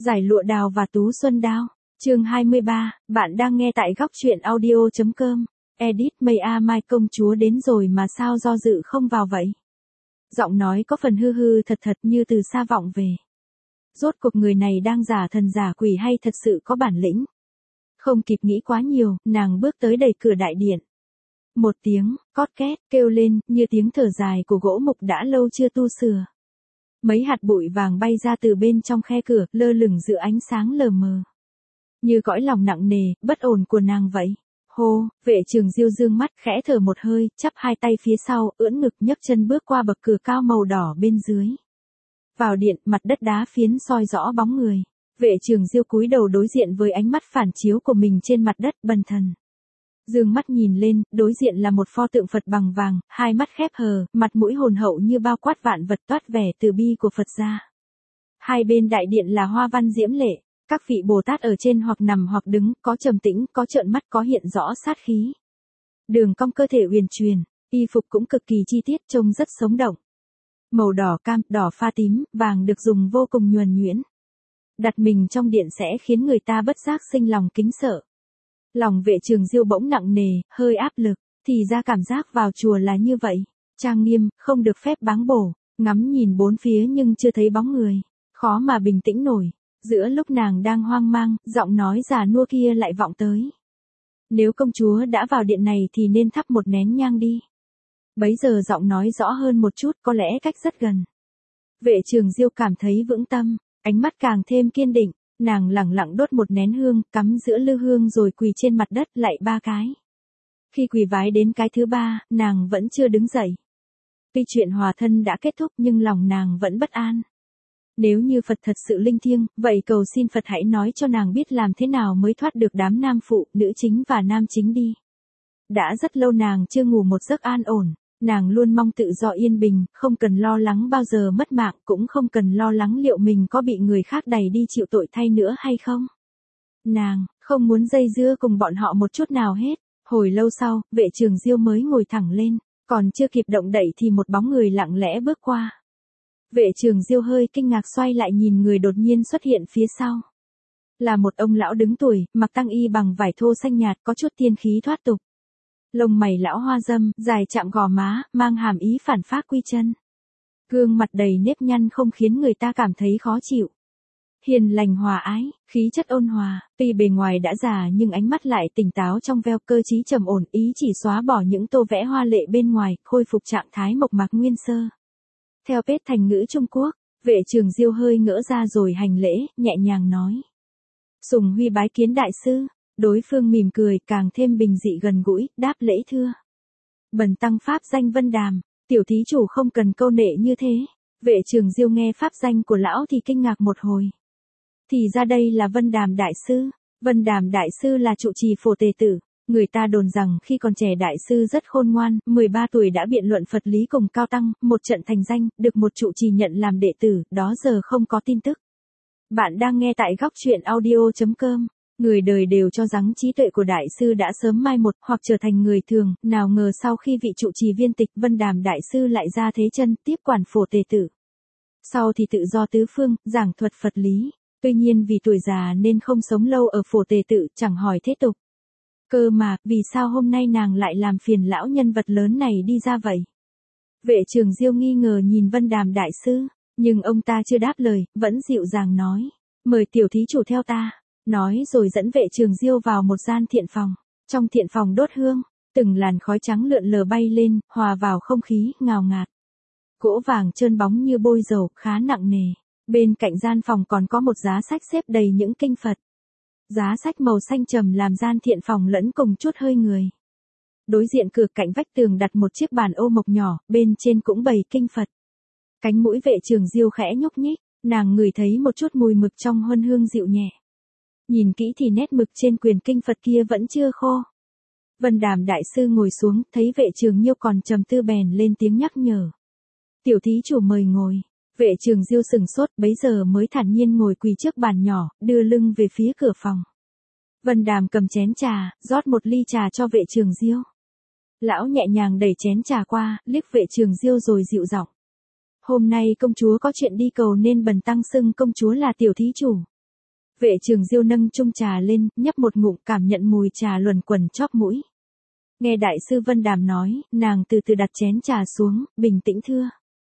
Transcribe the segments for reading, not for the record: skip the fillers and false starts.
Giải lụa đào và tú xuân đao. Chương 23, bạn đang nghe tại góc truyện audio.com. Edit Mây A Mai công chúa đến rồi mà sao do dự không vào vậy? Giọng nói có phần hư hư thật thật như từ xa vọng về. Rốt cuộc người này đang giả thần giả quỷ hay thật sự có bản lĩnh? Không kịp nghĩ quá nhiều, nàng bước tới đẩy cửa đại điện. Một tiếng, cót két, kêu lên, như tiếng thở dài của gỗ mục đã lâu chưa tu sửa. Mấy hạt bụi vàng bay ra từ bên trong khe cửa, lơ lửng giữa ánh sáng lờ mờ. Như cõi lòng nặng nề, bất ổn của nàng vậy. Hô, Vệ Trường Diêu dương mắt khẽ thở một hơi, chắp hai tay phía sau, ưỡn ngực nhấc chân bước qua bậc cửa cao màu đỏ bên dưới. Vào điện, mặt đất đá phiến soi rõ bóng người. Vệ Trường Diêu cúi đầu đối diện với ánh mắt phản chiếu của mình trên mặt đất bần thần. Dương mắt nhìn lên, đối diện là một pho tượng Phật bằng vàng, hai mắt khép hờ, mặt mũi hồn hậu như bao quát vạn vật toát vẻ từ bi của Phật gia. Hai bên đại điện là hoa văn diễm lệ, các vị Bồ Tát ở trên hoặc nằm hoặc đứng, có trầm tĩnh, có trợn mắt, có hiện rõ sát khí. Đường cong cơ thể uyển chuyển, y phục cũng cực kỳ chi tiết, trông rất sống động. Màu đỏ cam, đỏ pha tím, vàng được dùng vô cùng nhuần nhuyễn. Đặt mình trong điện sẽ khiến người ta bất giác sinh lòng kính sợ. Lòng Vệ Trường Diêu bỗng nặng nề, hơi áp lực, thì ra cảm giác vào chùa là như vậy, trang nghiêm, không được phép báng bổ, ngắm nhìn bốn phía nhưng chưa thấy bóng người, khó mà bình tĩnh nổi. Giữa lúc nàng đang hoang mang, giọng nói già nua kia lại vọng tới. Nếu công chúa đã vào điện này thì nên thắp một nén nhang đi. Bấy giờ giọng nói rõ hơn một chút, có lẽ cách rất gần. Vệ Trường Diêu cảm thấy vững tâm, ánh mắt càng thêm kiên định. Nàng lẳng lặng đốt một nén hương, cắm giữa lư hương rồi quỳ trên mặt đất lạy 3 cái. Khi quỳ vái đến cái thứ 3, nàng vẫn chưa đứng dậy. Tuy chuyện hòa thân đã kết thúc nhưng lòng nàng vẫn bất an. Nếu như Phật thật sự linh thiêng, vậy cầu xin Phật hãy nói cho nàng biết làm thế nào mới thoát được đám nam phụ, nữ chính và nam chính đi. Đã rất lâu nàng chưa ngủ một giấc an ổn. Nàng luôn mong tự do yên bình, không cần lo lắng bao giờ mất mạng, cũng không cần lo lắng liệu mình có bị người khác đày đi chịu tội thay nữa hay không. Nàng không muốn dây dưa cùng bọn họ một chút nào hết. Hồi lâu sau, Vệ Trường Diêu mới ngồi thẳng lên, còn chưa kịp động đậy thì một bóng người lặng lẽ bước qua. Vệ Trường Diêu hơi kinh ngạc xoay lại nhìn người đột nhiên xuất hiện phía sau. Là một ông lão đứng tuổi, mặc tang y bằng vải thô xanh nhạt, có chút tiên khí thoát tục. Lông mày lão hoa râm, dài chạm gò má, mang hàm ý phản phác quy chân. Gương mặt đầy nếp nhăn không khiến người ta cảm thấy khó chịu. Hiền lành hòa ái, khí chất ôn hòa, tuy bề ngoài đã già nhưng ánh mắt lại tỉnh táo trong veo, cơ trí trầm ổn, ý chỉ xóa bỏ những tô vẽ hoa lệ bên ngoài, khôi phục trạng thái mộc mạc nguyên sơ. Theo Pết thành ngữ Trung Quốc, Vệ Trường Diêu hơi ngỡ ra rồi hành lễ, nhẹ nhàng nói. Sùng Huy bái kiến đại sư. Đối phương mỉm cười, càng thêm bình dị gần gũi, đáp lễ thưa. Bần tăng pháp danh Vân Đàm, tiểu thí chủ không cần câu nệ như thế. Vệ Trường Diêu nghe pháp danh của lão thì kinh ngạc một hồi. Thì ra đây là Vân Đàm đại sư. Vân Đàm đại sư là trụ trì Phổ Tề Tử. Người ta đồn rằng khi còn trẻ đại sư rất khôn ngoan, 13 tuổi đã biện luận Phật lý cùng Cao Tăng, một trận thành danh, được một trụ trì nhận làm đệ tử, đó giờ không có tin tức. Bạn đang nghe tại góc truyện audio.com. Người đời đều cho rằng trí tuệ của đại sư đã sớm mai một hoặc trở thành người thường, nào ngờ sau khi vị trụ trì viên tịch Vân Đàm đại sư lại ra thế chân tiếp quản Phổ Tề Tử. Sau thì tự do tứ phương, giảng thuật Phật lý, tuy nhiên vì tuổi già nên không sống lâu ở Phổ Tề Tử, chẳng hỏi thế tục. Cơ mà, vì sao hôm nay nàng lại làm phiền lão nhân vật lớn này đi ra vậy? Vệ Trường Diêu nghi ngờ nhìn Vân Đàm đại sư, nhưng ông ta chưa đáp lời, vẫn dịu dàng nói, mời tiểu thí chủ theo ta. Nói rồi dẫn Vệ Trường Diêu vào một gian thiện phòng. Trong thiện phòng đốt hương, từng làn khói trắng lượn lờ bay lên, hòa vào không khí, ngào ngạt. Gỗ vàng trơn bóng như bôi dầu, khá nặng nề. Bên cạnh gian phòng còn có một giá sách xếp đầy những kinh Phật. Giá sách màu xanh trầm làm gian thiện phòng lẫn cùng chút hơi người. Đối diện cửa cạnh vách tường đặt một chiếc bàn ô mộc nhỏ, bên trên cũng bày kinh Phật. Cánh mũi Vệ Trường Diêu khẽ nhúc nhích, nàng ngửi thấy một chút mùi mực trong huân hương dịu nhẹ. Nhìn kỹ thì nét mực trên quyền kinh Phật kia vẫn chưa khô. Vân Đàm đại sư ngồi xuống, thấy Vệ Trường Diêu còn trầm tư bèn lên tiếng nhắc nhở. Tiểu thí chủ mời ngồi. Vệ Trường Diêu sừng sốt, bấy giờ mới thản nhiên ngồi quỳ trước bàn nhỏ, đưa lưng về phía cửa phòng. Vân Đàm cầm chén trà, rót một ly trà cho Vệ Trường Diêu. Lão nhẹ nhàng đẩy chén trà qua, liếc Vệ Trường Diêu rồi dịu giọng. Hôm nay công chúa có chuyện đi cầu nên bần tăng xưng công chúa là tiểu thí chủ. Vệ Trường Diêu nâng chung trà lên, nhấp một ngụm cảm nhận mùi trà luẩn quẩn chóp mũi. Nghe đại sư Vân Đàm nói, nàng từ từ đặt chén trà xuống, bình tĩnh thưa.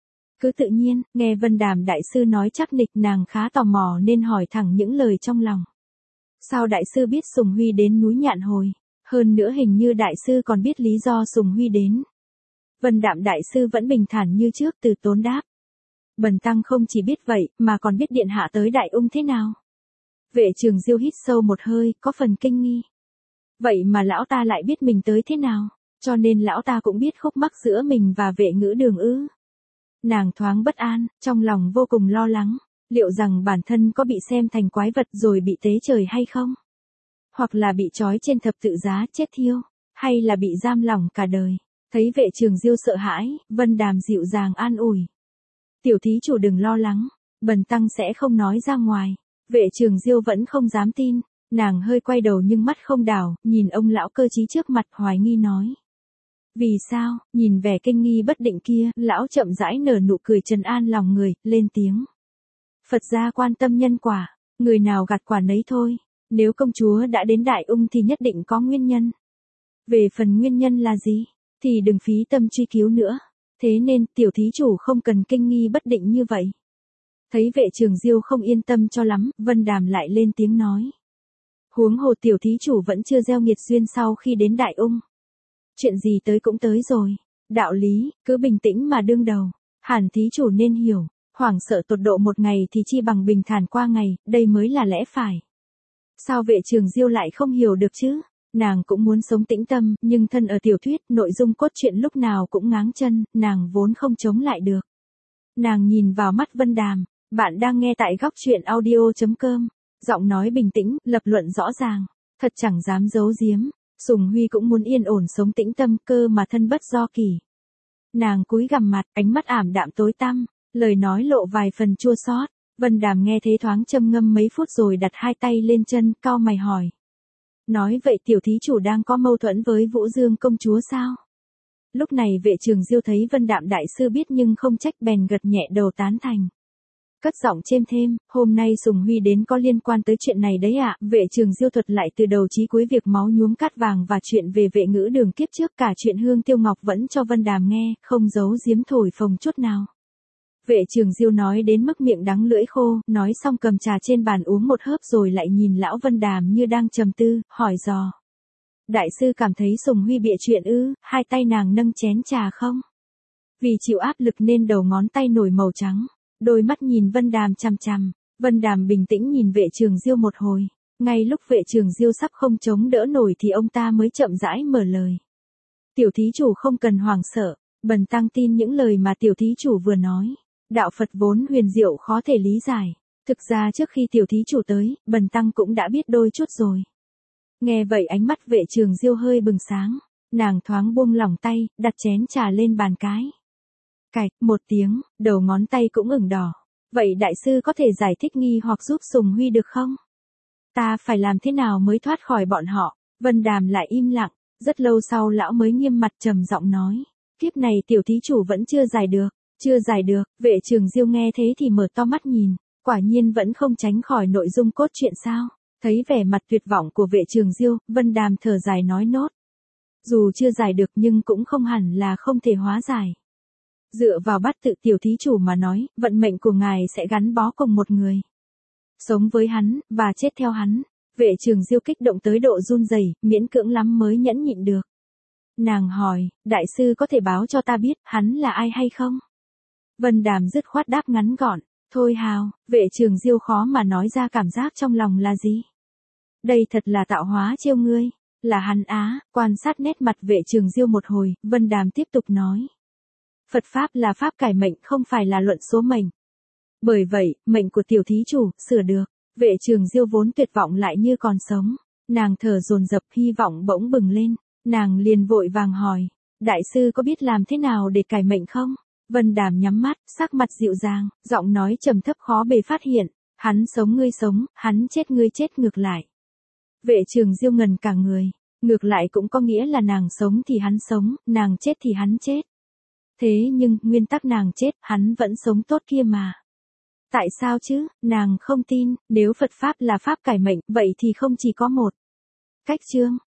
Cứ tự nhiên, nghe Vân Đàm đại sư nói chắc nịch nàng khá tò mò nên hỏi thẳng những lời trong lòng. Sao đại sư biết Sùng Huy đến núi Nhạn Hồi? Hơn nữa hình như đại sư còn biết lý do Sùng Huy đến. Vân Đạm đại sư vẫn bình thản như trước từ tốn đáp. Bần tăng không chỉ biết vậy, mà còn biết điện hạ tới Đại Ung thế nào. Vệ Trường Diêu hít sâu một hơi, có phần kinh nghi. Vậy mà lão ta lại biết mình tới thế nào, cho nên lão ta cũng biết khúc mắc giữa mình và Vệ Ngữ Đường ư? Nàng thoáng bất an, trong lòng vô cùng lo lắng, liệu rằng bản thân có bị xem thành quái vật rồi bị tế trời hay không? Hoặc là bị trói trên thập tự giá chết thiêu, hay là bị giam lỏng cả đời? Thấy Vệ Trường Diêu sợ hãi, Vân Đàm dịu dàng an ủi. Tiểu thí chủ đừng lo lắng, bần tăng sẽ không nói ra ngoài. Vệ Trường Diêu vẫn không dám tin, nàng hơi quay đầu nhưng mắt không đảo, nhìn ông lão cơ trí trước mặt hoài nghi nói. Vì sao, nhìn vẻ kinh nghi bất định kia, lão chậm rãi nở nụ cười trấn an lòng người, lên tiếng. Phật gia quan tâm nhân quả, người nào gặt quả nấy thôi, nếu công chúa đã đến Đại Ung thì nhất định có nguyên nhân. Về phần nguyên nhân là gì, thì đừng phí tâm truy cứu nữa, thế nên tiểu thí chủ không cần kinh nghi bất định như vậy. Thấy Vệ Trường Diêu không yên tâm cho lắm, Vân Đàm lại lên tiếng nói. Huống hồ tiểu thí chủ vẫn chưa gieo nghiệt duyên sau khi đến Đại Ung. Chuyện gì tới cũng tới rồi, đạo lý, cứ bình tĩnh mà đương đầu, hẳn thí chủ nên hiểu, hoảng sợ tột độ một ngày thì chi bằng bình thản qua ngày, đây mới là lẽ phải. Sao Vệ Trường Diêu lại không hiểu được chứ? Nàng cũng muốn sống tĩnh tâm, nhưng thân ở tiểu thuyết, nội dung cốt truyện lúc nào cũng ngáng chân, nàng vốn không chống lại được. Nàng nhìn vào mắt Vân Đàm, bạn đang nghe tại góc truyện audio.com, giọng nói bình tĩnh, lập luận rõ ràng, thật chẳng dám giấu giếm, Sùng Huy cũng muốn yên ổn sống tĩnh tâm cơ mà thân bất do kỳ. Nàng cúi gằm mặt, ánh mắt ảm đạm tối tăm, lời nói lộ vài phần chua xót. Vân Đàm nghe thế thoáng châm ngâm mấy phút rồi đặt hai tay lên chân, cau mày hỏi. Nói vậy tiểu thí chủ đang có mâu thuẫn với Vũ Dương công chúa sao? Lúc này Vệ Trường Diêu thấy Vân Đạm đại sư biết nhưng không trách bèn gật nhẹ đầu tán thành. Cất giọng chêm thêm, hôm nay Sùng Huy đến có liên quan tới chuyện này đấy ạ. Vệ Trường Diêu thuật lại từ đầu chí cuối việc máu nhuốm cát vàng và chuyện về Vệ Ngữ Đường kiếp trước, cả chuyện Hương Tiêu Ngọc vẫn cho Vân Đàm nghe, không giấu giếm thổi phồng chút nào. Vệ Trường Diêu nói đến mức miệng đắng lưỡi khô, nói xong cầm trà trên bàn uống một hớp rồi lại nhìn lão Vân Đàm như đang trầm tư, hỏi dò. Đại sư cảm thấy Sùng Huy bịa chuyện ư? Hai tay nàng nâng chén trà không? Vì chịu áp lực nên đầu ngón tay nổi màu trắng, đôi mắt nhìn Vân Đàm chằm chằm. Vân Đàm bình tĩnh nhìn Vệ Trường Diêu một hồi, ngay lúc Vệ Trường Diêu sắp không chống đỡ nổi thì ông ta mới chậm rãi mở lời. Tiểu thí chủ không cần hoảng sợ, bần tăng tin những lời mà tiểu thí chủ vừa nói. Đạo Phật vốn huyền diệu khó thể lý giải. Thực ra trước khi tiểu thí chủ tới, bần tăng cũng đã biết đôi chút rồi. Nghe vậy ánh mắt Vệ Trường Diêu hơi bừng sáng. Nàng thoáng buông lỏng tay, đặt chén trà lên bàn cái. Cạch, một tiếng, đầu ngón tay cũng ửng đỏ. Vậy đại sư có thể giải thích nghi hoặc giúp Sùng Huy được không? Ta phải làm thế nào mới thoát khỏi bọn họ? Vân Đàm lại im lặng. Rất lâu sau lão mới nghiêm mặt trầm giọng nói. Kiếp này tiểu thí chủ vẫn chưa giải được. Chưa giải được, Vệ Trường Diêu nghe thế thì mở to mắt nhìn, quả nhiên vẫn không tránh khỏi nội dung cốt truyện sao. Thấy vẻ mặt tuyệt vọng của Vệ Trường Diêu, Vân Đàm thở dài nói nốt. Dù chưa giải được nhưng cũng không hẳn là không thể hóa giải. Dựa vào bát tự tiểu thí chủ mà nói, vận mệnh của ngài sẽ gắn bó cùng một người. Sống với hắn, và chết theo hắn. Vệ Trường Diêu kích động tới độ run rẩy, miễn cưỡng lắm mới nhẫn nhịn được. Nàng hỏi, đại sư có thể báo cho ta biết, hắn là ai hay không? Vân Đàm dứt khoát đáp ngắn gọn, thôi hào. Vệ Trường Diêu khó mà nói ra cảm giác trong lòng là gì. Đây thật là tạo hóa trêu ngươi, là hắn á. Quan sát nét mặt Vệ Trường Diêu một hồi, Vân Đàm tiếp tục nói. Phật Pháp là pháp cải mệnh, không phải là luận số mệnh. Bởi vậy, mệnh của tiểu thí chủ, sửa được. Vệ Trường Diêu vốn tuyệt vọng lại như còn sống. Nàng thở dồn dập, hy vọng bỗng bừng lên. Nàng liền vội vàng hỏi, đại sư có biết làm thế nào để cải mệnh không? Vân Đàm nhắm mắt, sắc mặt dịu dàng, giọng nói trầm thấp khó bề phát hiện. Hắn sống ngươi sống, hắn chết ngươi chết ngược lại. Vệ Trường Diêu ngần cả người. Ngược lại cũng có nghĩa là nàng sống thì hắn sống, nàng chết thì hắn chết. Thế nhưng, nguyên tắc nàng chết, hắn vẫn sống tốt kia mà. Tại sao chứ, nàng không tin, nếu Phật Pháp là Pháp cải mệnh, vậy thì không chỉ có một cách chương.